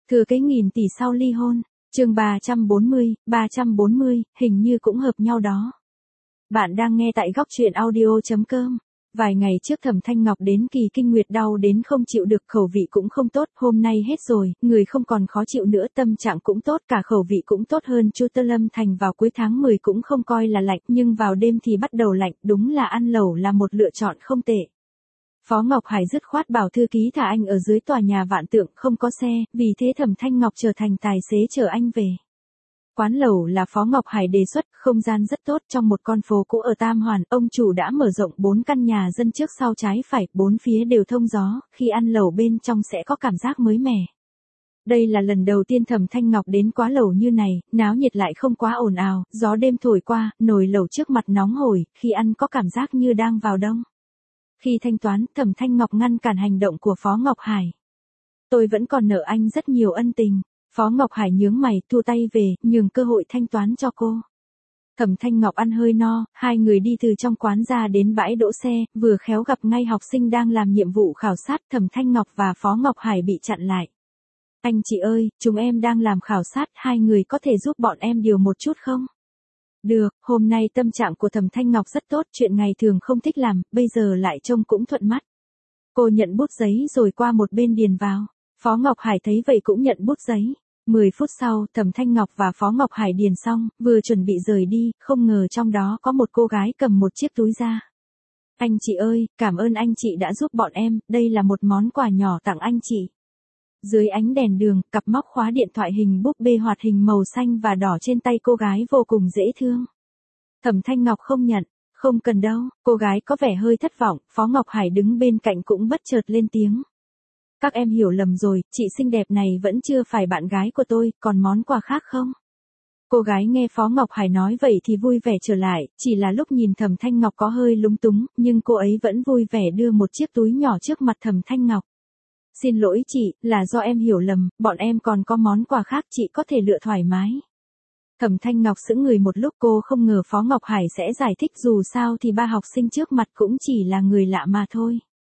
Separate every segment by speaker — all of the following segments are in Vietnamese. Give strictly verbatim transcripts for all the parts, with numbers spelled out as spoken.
Speaker 1: Thừa kế nghìn tỷ sau ly hôn, chương ba trăm bốn mươi, ba trăm bốn mươi, hình như cũng hợp nhau đó. Bạn đang nghe tại góc truyện audio chấm com. Vài ngày trước Thẩm Thanh Ngọc đến kỳ kinh nguyệt đau đến không chịu được, khẩu vị cũng không tốt, hôm nay hết rồi, người không còn khó chịu nữa, tâm trạng cũng tốt, cả khẩu vị cũng tốt hơn. Chu Tơ Lâm Thành vào cuối tháng mười cũng không coi là lạnh, nhưng vào đêm thì bắt đầu lạnh, đúng là ăn lẩu là một lựa chọn không tệ. Phó Ngọc Hải dứt khoát bảo thư ký thả anh ở dưới tòa nhà Vạn Tượng, không có xe, vì thế Thẩm Thanh Ngọc trở thành tài xế chở anh về. Quán lẩu là Phó Ngọc Hải đề xuất, không gian rất tốt, trong một con phố cũ ở Tam Hoàn, ông chủ đã mở rộng bốn căn nhà dân trước sau trái phải, bốn phía đều thông gió, khi ăn lẩu bên trong sẽ có cảm giác mới mẻ. Đây là lần đầu tiên Thẩm Thanh Ngọc đến quá lẩu như này, náo nhiệt lại không quá ồn ào, gió đêm thổi qua, nồi lẩu trước mặt nóng hổi, khi ăn có cảm giác như đang vào đông. Khi thanh toán, Thẩm Thanh Ngọc ngăn cản hành động của Phó Ngọc Hải. Tôi vẫn còn nợ anh rất nhiều ân tình. Phó Ngọc Hải nhướng mày, thu tay về, nhường cơ hội thanh toán cho cô. Thẩm Thanh Ngọc ăn hơi no, hai người đi từ trong quán ra đến bãi đỗ xe, vừa khéo gặp ngay học sinh đang làm nhiệm vụ khảo sát. Thẩm Thanh Ngọc và Phó Ngọc Hải bị chặn lại. Anh chị ơi, chúng em đang làm khảo sát, hai người có thể giúp bọn em điều một chút không? Được, hôm nay tâm trạng của Thẩm Thanh Ngọc rất tốt, chuyện ngày thường không thích làm, bây giờ lại trông cũng thuận mắt. Cô nhận bút giấy rồi qua một bên điền vào. Phó Ngọc Hải thấy vậy cũng nhận bút giấy. mười phút sau, Thẩm Thanh Ngọc và Phó Ngọc Hải điền xong, vừa chuẩn bị rời đi, không ngờ trong đó có một cô gái cầm một chiếc túi ra. Anh chị ơi, cảm ơn anh chị đã giúp bọn em, đây là một món quà nhỏ tặng anh chị. Dưới ánh đèn đường, cặp móc khóa điện thoại hình búp bê hoạt hình màu xanh và đỏ trên tay cô gái vô cùng dễ thương. Thẩm Thanh Ngọc không nhận, không cần đâu, cô gái có vẻ hơi thất vọng, Phó Ngọc Hải đứng bên cạnh cũng bất chợt lên tiếng. Các em hiểu lầm rồi, chị xinh đẹp này vẫn chưa phải bạn gái của tôi, còn món quà khác không? Cô gái nghe Phó Ngọc Hải nói vậy thì vui vẻ trở lại, chỉ là lúc nhìn Thẩm Thanh Ngọc có hơi lúng túng, nhưng cô ấy vẫn vui vẻ đưa một chiếc túi nhỏ trước mặt Thẩm Thanh Ngọc. Xin lỗi chị, là do em hiểu lầm, bọn em còn có món quà khác chị có thể lựa thoải mái. Thẩm Thanh Ngọc sững người một lúc, cô không ngờ Phó Ngọc Hải sẽ giải thích, dù sao thì ba học sinh trước mặt cũng chỉ là người lạ mà thôi.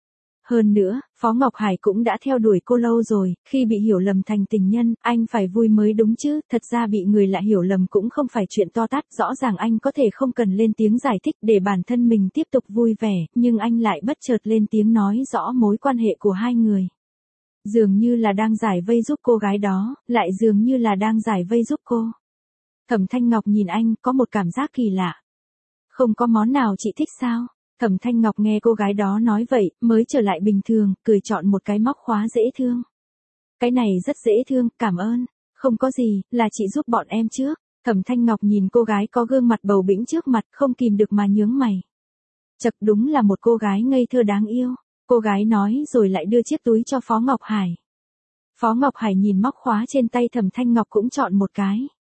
Speaker 1: Hơn nữa, Phó Ngọc Hải cũng đã theo đuổi cô lâu rồi, khi bị hiểu lầm thành tình nhân, anh phải vui mới đúng chứ, thật ra bị người lạ hiểu lầm cũng không phải chuyện to tát, rõ ràng anh có thể không cần lên tiếng giải thích để bản thân mình tiếp tục vui vẻ, nhưng anh lại bất chợt lên tiếng nói rõ mối quan hệ của hai người. Dường như là đang giải vây giúp cô gái đó, lại dường như là đang giải vây giúp cô. Thẩm Thanh Ngọc nhìn anh, có một cảm giác kỳ lạ. Không có món nào chị thích sao? Thẩm Thanh Ngọc nghe cô gái đó nói vậy, mới trở lại bình thường, cười chọn một cái móc khóa dễ thương. Cái này rất dễ thương, cảm ơn. Không có gì, là chị giúp bọn em trước. Thẩm Thanh Ngọc nhìn cô gái có gương mặt bầu bĩnh trước mặt, không kìm được mà nhướng mày. Chật, đúng là một cô gái ngây thơ đáng yêu. Cô gái nói rồi lại đưa chiếc túi cho Phó Ngọc Hải. Phó Ngọc Hải nhìn móc khóa trên tay Thẩm Thanh Ngọc cũng chọn một cái.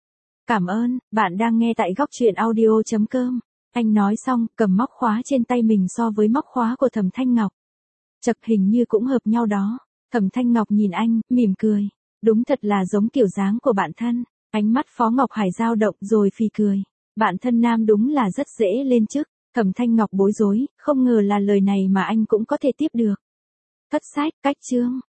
Speaker 1: Cảm ơn, bạn đang nghe tại góc truyện audio chấm com. Anh nói xong, cầm móc khóa trên tay mình so với móc khóa của Thẩm Thanh Ngọc. Chật, hình như cũng hợp nhau đó. Thẩm Thanh Ngọc nhìn anh, mỉm cười. Đúng thật là giống kiểu dáng của bạn thân. Ánh mắt Phó Ngọc Hải dao động rồi phì cười. Bạn thân nam đúng là rất dễ lên chức. Thẩm Thanh Ngọc bối rối, không ngờ là lời này mà anh cũng có thể tiếp được. Thất sách, cách chương.